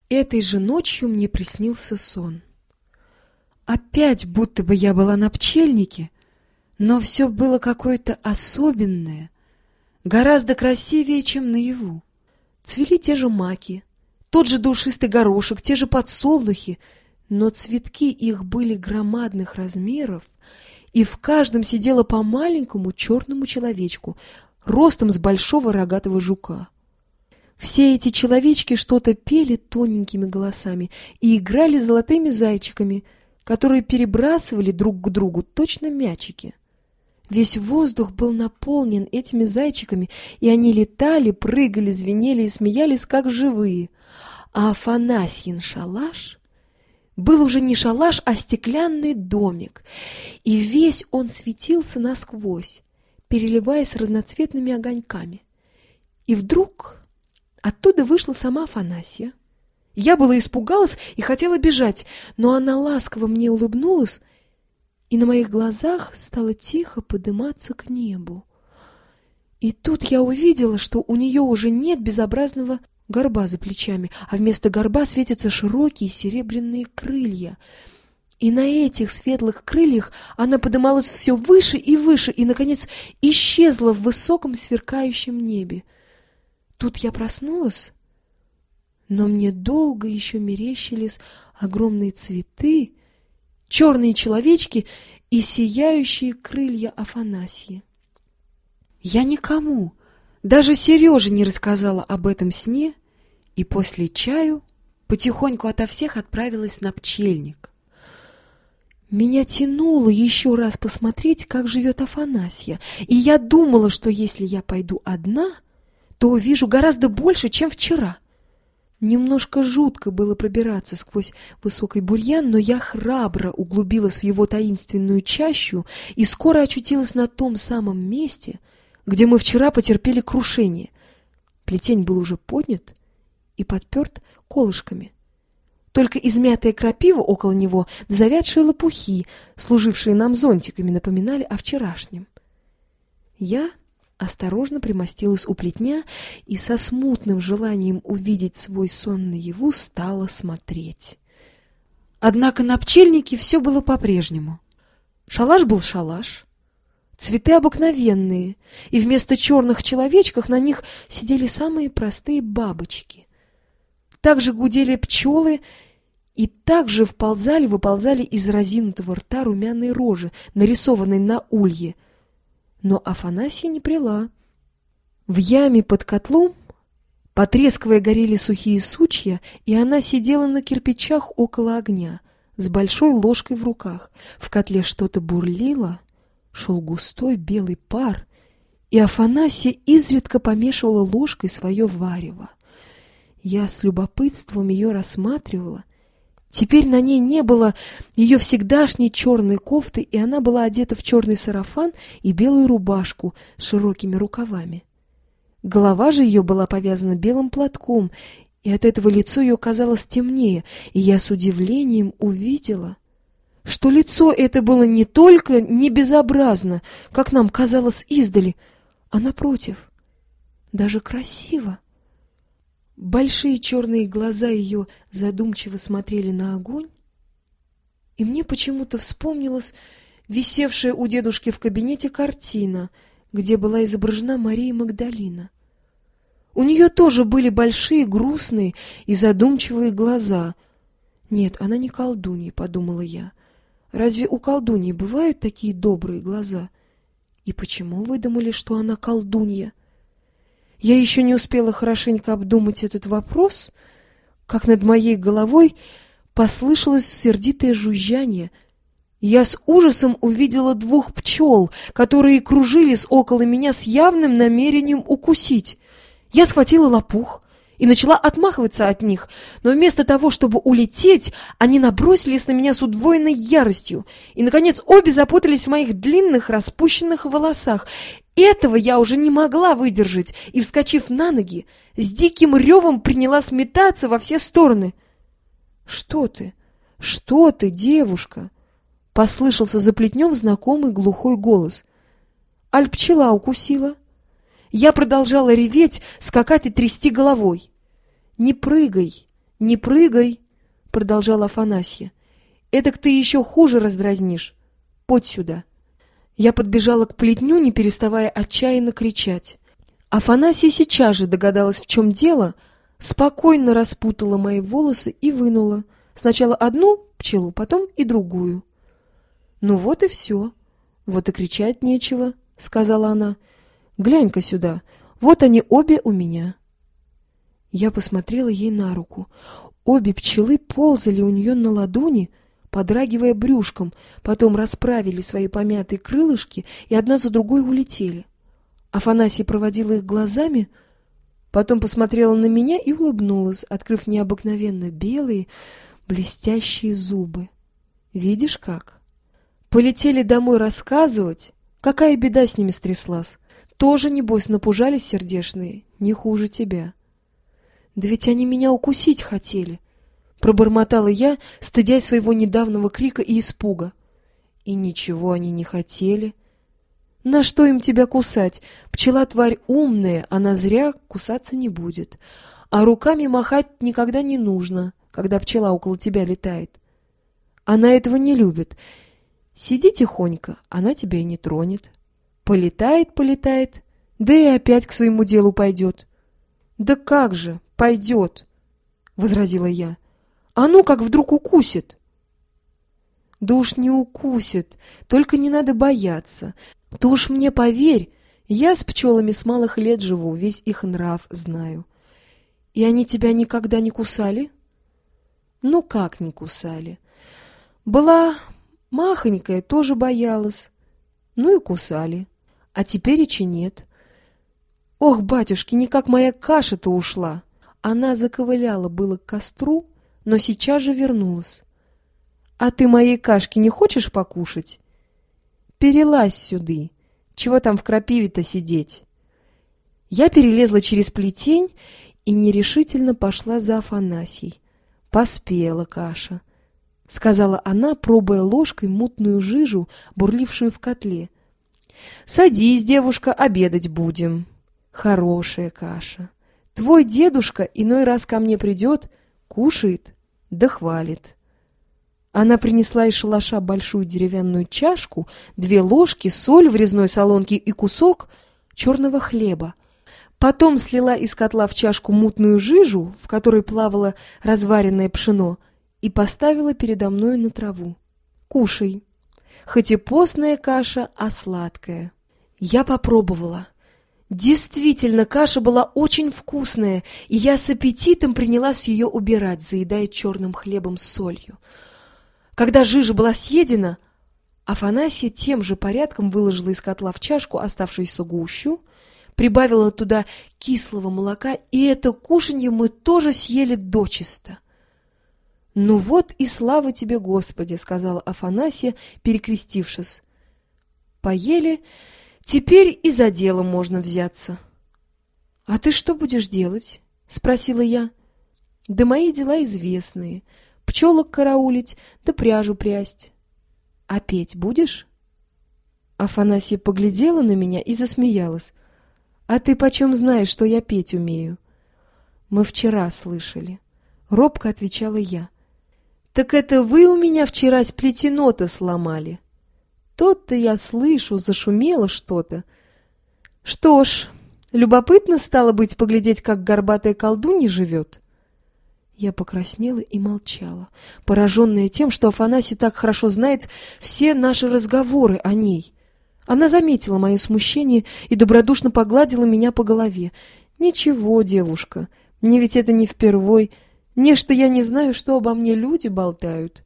Этой же ночью мне приснился сон. Опять будто бы я была на пчельнике, но все было какое-то особенное, гораздо красивее, чем наяву. Цвели те же маки, тот же душистый горошек, те же подсолнухи, но цветки их были громадных размеров, и в каждом сидело по маленькому черному человечку, ростом с большого рогатого жука. Все эти человечки что-то пели тоненькими голосами и играли золотыми зайчиками, которые перебрасывали друг к другу точно мячики. Весь воздух был наполнен этими зайчиками, и они летали, прыгали, звенели и смеялись, как живые. А Афанасьин шалаш был уже не шалаш, а стеклянный домик, и весь он светился насквозь, переливаясь разноцветными огоньками. И вдруг оттуда вышла сама Афанасья. Я была испугалась и хотела бежать, но она ласково мне улыбнулась, и на моих глазах стало тихо подниматься к небу. И тут я увидела, что у нее уже нет безобразного горба за плечами, а вместо горба светятся широкие серебряные крылья. И на этих светлых крыльях она поднималась все выше и выше, и, наконец, исчезла в высоком сверкающем небе. Тут я проснулась, но мне долго еще мерещились огромные цветы, черные человечки и сияющие крылья Афанасьи. Я никому, даже Сереже, не рассказала об этом сне, и после чаю потихоньку ото всех отправилась на пчельник. Меня тянуло еще раз посмотреть, как живет Афанасья, и я думала, что если я пойду одна, то увижу гораздо больше, чем вчера. Немножко жутко было пробираться сквозь высокий бурьян, но я храбро углубилась в его таинственную чащу и скоро очутилась на том самом месте, где мы вчера потерпели крушение. Плетень был уже поднят и подперт колышками. Только измятая крапива около него да завядшие лопухи, служившие нам зонтиками, напоминали о вчерашнем. Я осторожно примостилась у плетня и со смутным желанием увидеть свой сон наяву стала смотреть. Однако на пчельнике все было по-прежнему. Шалаш был шалаш, цветы обыкновенные, и вместо черных человечков на них сидели самые простые бабочки. Также гудели пчелы, и также вползали-выползали из разинутого рта румяные рожи, нарисованные на улье. Но Афанасья не прила. В яме под котлом, потрескивая, горели сухие сучья, и она сидела на кирпичах около огня, с большой ложкой в руках. В котле что-то бурлило, шел густой белый пар, и Афанасья изредка помешивала ложкой свое варево. Я с любопытством ее рассматривала. Теперь на ней не было ее всегдашней черной кофты, и она была одета в черный сарафан и белую рубашку с широкими рукавами. Голова же ее была повязана белым платком, и от этого лицо ее казалось темнее, и я с удивлением увидела, что лицо это было не только не безобразно, как нам казалось издали, а напротив, даже красиво. Большие черные глаза ее задумчиво смотрели на огонь, и мне почему-то вспомнилась висевшая у дедушки в кабинете картина, где была изображена Мария Магдалина. У нее тоже были большие, грустные и задумчивые глаза. Нет, она не колдунья, подумала я. Разве у колдуньи бывают такие добрые глаза? И почему вы думали, что она колдунья? Я еще не успела хорошенько обдумать этот вопрос, как над моей головой послышалось сердитое жужжание. Я с ужасом увидела 2 пчел, которые кружились около меня с явным намерением укусить. Я схватила лопух и начала отмахиваться от них, но вместо того, чтобы улететь, они набросились на меня с удвоенной яростью, и, наконец, обе запутались в моих длинных распущенных волосах. Этого я уже не могла выдержать, и, вскочив на ноги, с диким ревом принялась метаться во все стороны. — Что ты? Что ты, девушка? — послышался за плетнем знакомый глухой голос. — Аль пчела укусила? Я продолжала реветь, скакать и трясти головой. — Не прыгай, «Не прыгай!» — продолжала Афанасья. «Эдак ты еще хуже раздразнишь. Подь сюда!» Я подбежала к плетню, не переставая отчаянно кричать. Афанасья сейчас же догадалась, в чем дело, спокойно распутала мои волосы и вынула. Сначала одну пчелу, потом и другую. «Ну вот и все. Вот и кричать нечего», — сказала она. «Глянь-ка сюда. Вот они обе у меня». Я посмотрела ей на руку. Обе пчелы ползали у нее на ладони, подрагивая брюшком, потом расправили свои помятые крылышки и одна за другой улетели. Афанасья проводила их глазами, потом посмотрела на меня и улыбнулась, открыв необыкновенно белые, блестящие зубы. «Видишь как? Полетели домой рассказывать, какая беда с ними стряслась. Тоже, небось, напужались сердешные, не хуже тебя». «Да ведь они меня укусить хотели», — пробормотала я, стыдясь своего недавнего крика и испуга. «И ничего они не хотели. На что им тебя кусать? Пчела тварь умная, она зря кусаться не будет. А руками махать никогда не нужно, когда пчела около тебя летает. Она этого не любит. Сиди тихонько, она тебя и не тронет. Полетает, полетает, да и опять к своему делу пойдет». «Да как же, пойдет», — возразила я. «А ну, как вдруг укусит?» «Да уж не укусит, только не надо бояться. Ты уж мне поверь, я с пчелами с малых лет живу, весь их нрав знаю». «И они тебя никогда не кусали?» «Ну как не кусали? Была махонькая, тоже боялась. Ну и кусали. А тепереча нет. Ох, батюшки, никак моя каша-то ушла!» Она заковыляла было к костру, но сейчас же вернулась. «А ты моей кашки не хочешь покушать? Перелазь сюды. Чего там в крапиве-то сидеть?» Я перелезла через плетень и нерешительно пошла за Афанасьей. «Поспела каша», — сказала она, пробуя ложкой мутную жижу, бурлившую в котле. «Садись, девушка, обедать будем. Хорошая каша. Твой дедушка иной раз ко мне придет, кушает, да хвалит». Она принесла из шалаша большую деревянную чашку, 2 ложки, соль в резной солонке и кусок черного хлеба. Потом слила из котла в чашку мутную жижу, в которой плавало разваренное пшено, и поставила передо мною на траву. «Кушай. Хоть и постная каша, а сладкая». Я попробовала. Действительно, каша была очень вкусная, и я с аппетитом принялась ее убирать, заедая черным хлебом с солью. Когда жижа была съедена, Афанасья тем же порядком выложила из котла в чашку оставшуюся гущу, прибавила туда кислого молока, и это кушанье мы тоже съели дочисто. «Ну вот и слава тебе, Господи!» — сказала Афанасья, перекрестившись. «Поели, теперь и за дело можно взяться». «А ты что будешь делать?» — спросила я. «Да мои дела известные. Пчелок караулить, да пряжу прясть». «А петь будешь?» Афанасья поглядела на меня и засмеялась. «А ты почем знаешь, что я петь умею?» «Мы вчера слышали», — робко отвечала я. «Так это вы у меня вчера плетено-то сломали?» «Тот-то я слышу, зашумело что-то». «Что ж, любопытно стало быть поглядеть, как горбатая колдунья живет?» Я покраснела и молчала, пораженная тем, что Афанасья так хорошо знает все наши разговоры о ней. Она заметила мое смущение и добродушно погладила меня по голове. «Ничего, девушка, мне ведь это не впервой. Нечто я не знаю, что обо мне люди болтают».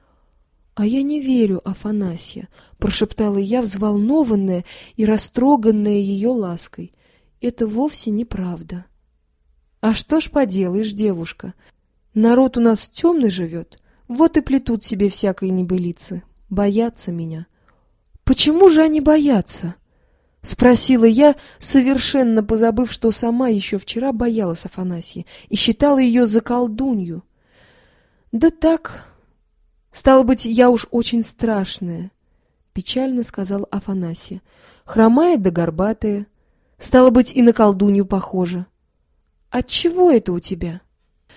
«А я не верю, Афанасья», — прошептала я, взволнованная и растроганная ее лаской. «Это вовсе неправда». «А что ж поделаешь, девушка? Народ у нас темный живет, вот и плетут себе всякие небылицы, боятся меня». «Почему же они боятся?» — спросила я, совершенно позабыв, что сама еще вчера боялась Афанасьи и считала ее за колдунью. «Да так, стало быть, я уж очень страшная», — печально сказал Афанасья. «Хромая да горбатая, стало быть, и на колдунью похожа. Отчего это у тебя?»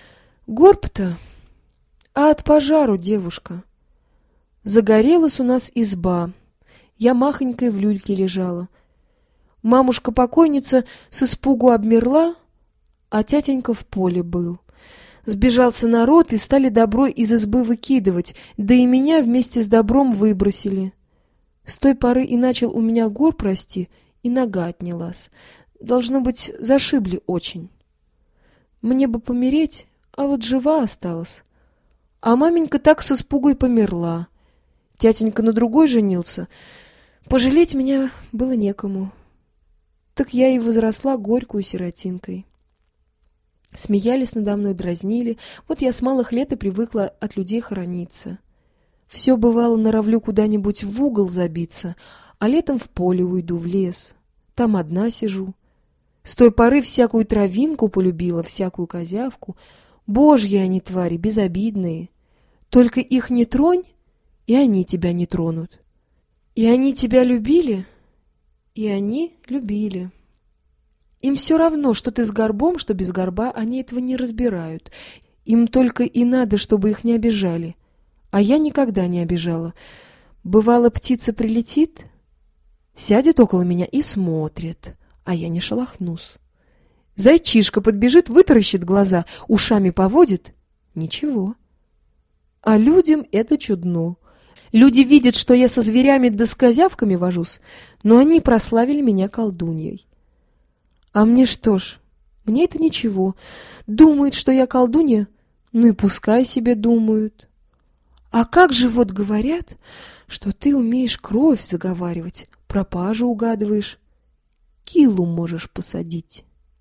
Горб-то, а от пожару, девушка. Загорелась у нас изба. Я махонькой в люльке лежала. Мамушка-покойница с испугу обмерла, а тятенька в поле был. Сбежался народ, и стали добро из избы выкидывать, да и меня вместе с добром выбросили. С той поры и начал у меня горб расти, и нога отнялась. Должно быть, зашибли очень. Мне бы помереть, а вот жива осталась. А маменька так с испугу и померла. Тятенька на другой женился. Пожалеть меня было некому. Так я и возросла горькую сиротинкой. Смеялись надо мной, дразнили. Вот я с малых лет и привыкла от людей хорониться. Все бывало, норовлю куда-нибудь в угол забиться, а летом в поле уйду, в лес. Там одна сижу. С той поры всякую травинку полюбила, всякую козявку. Божьи они твари, безобидные. Только их не тронь, и они тебя не тронут. И они тебя любили, и они любили. Им все равно, что ты с горбом, что без горба, они этого не разбирают. Им только и надо, чтобы их не обижали. А я никогда не обижала. Бывало, птица прилетит, сядет около меня и смотрит, а я не шелохнусь. Зайчишка подбежит, вытаращит глаза, ушами поводит — ничего. А людям это чудно. Люди видят, что я со зверями да с козявками вожусь, но они прославили меня колдуньей. А мне что ж, мне это ничего. Думают, что я колдунья, ну и пускай себе думают. А как же вот говорят, что ты умеешь кровь заговаривать, пропажу угадываешь, килу можешь посадить.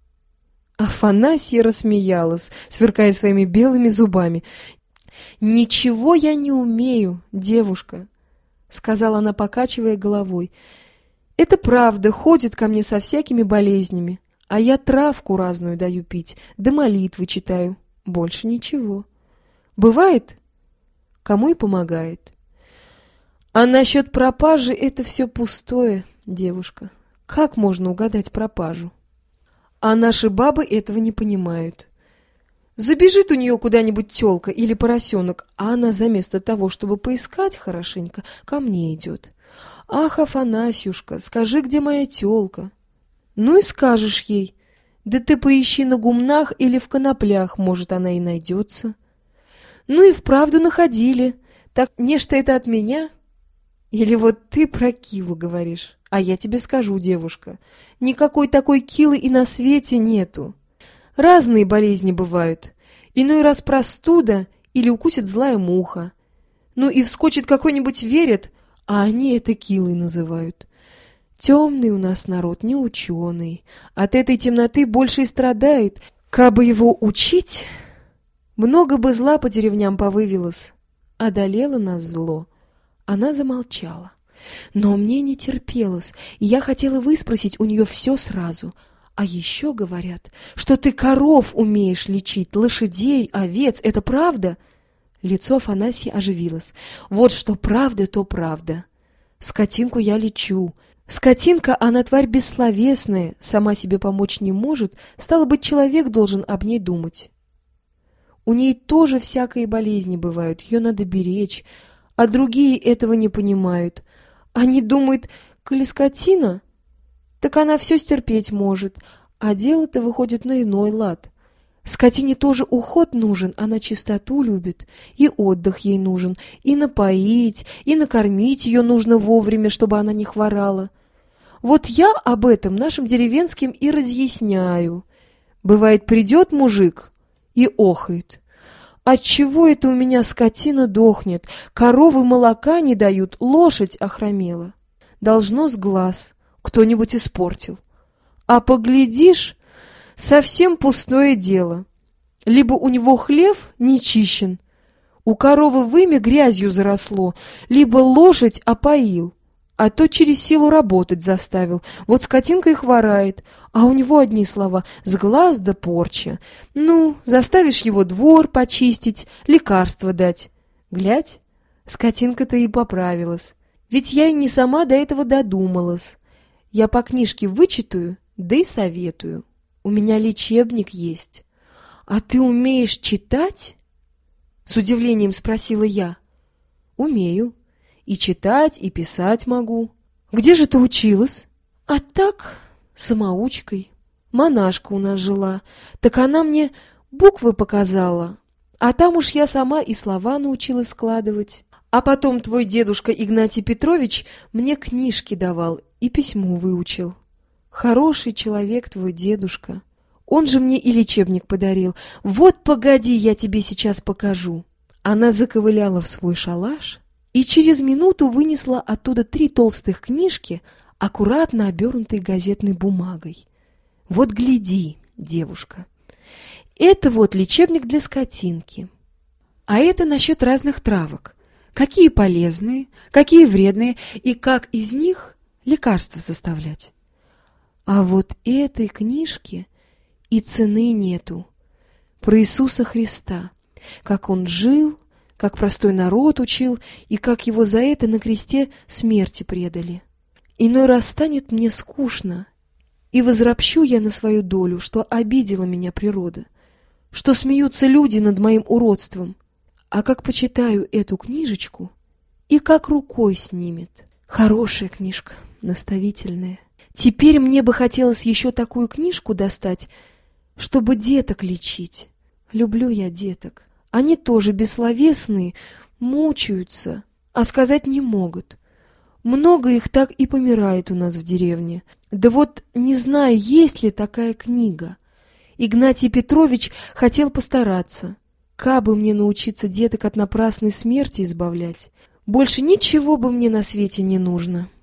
Афанасья рассмеялась, сверкая своими белыми зубами. «Ничего я не умею, девушка», — сказала она, покачивая головой. «Это правда, ходит ко мне со всякими болезнями, а я травку разную даю пить, да молитвы читаю, больше ничего. Бывает, кому и помогает. А насчет пропажи это все пустое, девушка. Как можно угадать пропажу? А наши бабы этого не понимают. Забежит у нее куда-нибудь тёлка или поросенок, а она заместо того, чтобы поискать хорошенько, ко мне идет. Ах, Афанасьюшка, скажи, где моя тёлка? Ну и скажешь ей, да ты поищи на гумнах или в коноплях, может, она и найдется. Ну и вправду находили. Так нечто это от меня? Или вот ты про килу говоришь, а я тебе скажу, девушка, никакой такой килы и на свете нету. Разные болезни бывают. Иной раз простуда или укусит злая муха. Ну и вскочит какой-нибудь веред, а они это килой называют. Темный у нас народ, не ученый. От этой темноты больше и страдает. Кабы его учить, много бы зла по деревням повывелось. Одолело нас зло. Она замолчала. Но мне не терпелось, и я хотела выспросить у нее все сразу. А еще говорят, что ты коров умеешь лечить, лошадей, овец. Это правда? Лицо Афанасьи оживилось. Вот что правда, то правда. Скотинку я лечу. Скотинка, она тварь бессловесная, сама себе помочь не может, стало быть, человек должен об ней думать. У ней тоже всякие болезни бывают, ее надо беречь, а другие этого не понимают. Они думают, коли скотина, так она все стерпеть может, а дело-то выходит на иной лад. Скотине тоже уход нужен, она чистоту любит, и отдых ей нужен, и напоить, и накормить ее нужно вовремя, чтобы она не хворала. Вот я об этом нашим деревенским и разъясняю. Бывает, придет мужик и охает. Отчего это у меня скотина дохнет, коровы молока не дают, лошадь охромела? Должно с глаз, кто-нибудь испортил. А поглядишь, совсем пустое дело. Либо у него хлев не чищен, у коровы вымя грязью заросло, либо лошадь опоил, а то через силу работать заставил. Вот скотинка и хворает, а у него одни слова — с глаз да порча. Ну, заставишь его двор почистить, лекарство дать. Глядь, скотинка-то и поправилась. Ведь я и не сама до этого додумалась. Я по книжке вычитаю, да и советую. У меня лечебник есть. «А ты умеешь читать?» — с удивлением спросила я. «Умею. И читать, и писать могу». «Где же ты училась?» «А так, самоучкой. Монашка у нас жила. Так она мне буквы показала. А там уж я сама и слова научилась складывать. А потом твой дедушка Игнатий Петрович мне книжки давал и письмо выучил. Хороший человек твой дедушка. Он же мне и лечебник подарил. Вот погоди, я тебе сейчас покажу». Она заковыляла в свой шалаш и через минуту вынесла оттуда 3 толстых книжки, аккуратно обернутые газетной бумагой. «Вот гляди, девушка, это вот лечебник для скотинки, а это насчет разных травок, какие полезные, какие вредные и как из них лекарства составлять. А вот этой книжке и цены нету, про Иисуса Христа, как Он жил, как простой народ учил и как Его за это на кресте смерти предали. Иной раз станет мне скучно, и возропщу я на свою долю, что обидела меня природа, что смеются люди над моим уродством, а как почитаю эту книжечку, и как рукой снимет. Хорошая книжка, наставительная. Теперь мне бы хотелось еще такую книжку достать, чтобы деток лечить. Люблю я деток. Они тоже бессловесные, мучаются, а сказать не могут. Много их так и помирает у нас в деревне. Да вот не знаю, есть ли такая книга. Игнатий Петрович хотел постараться. Кабы мне научиться деток от напрасной смерти избавлять, больше ничего бы мне на свете не нужно».